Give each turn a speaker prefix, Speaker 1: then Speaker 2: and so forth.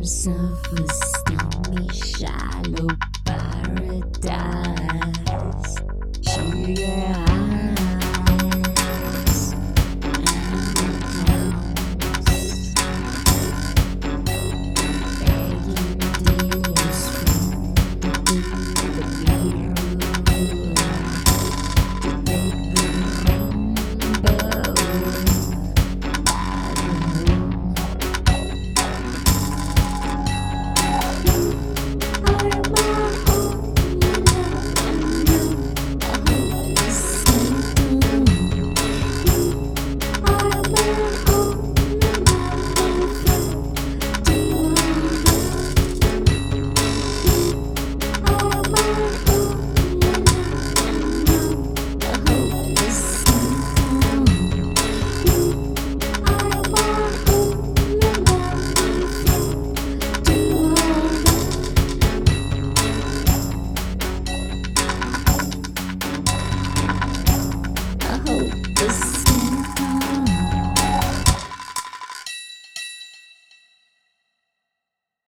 Speaker 1: arms of a steamy, shallow paradise. Show your eyes and hands, begging days from the mirror to take the rainbow by the moon. This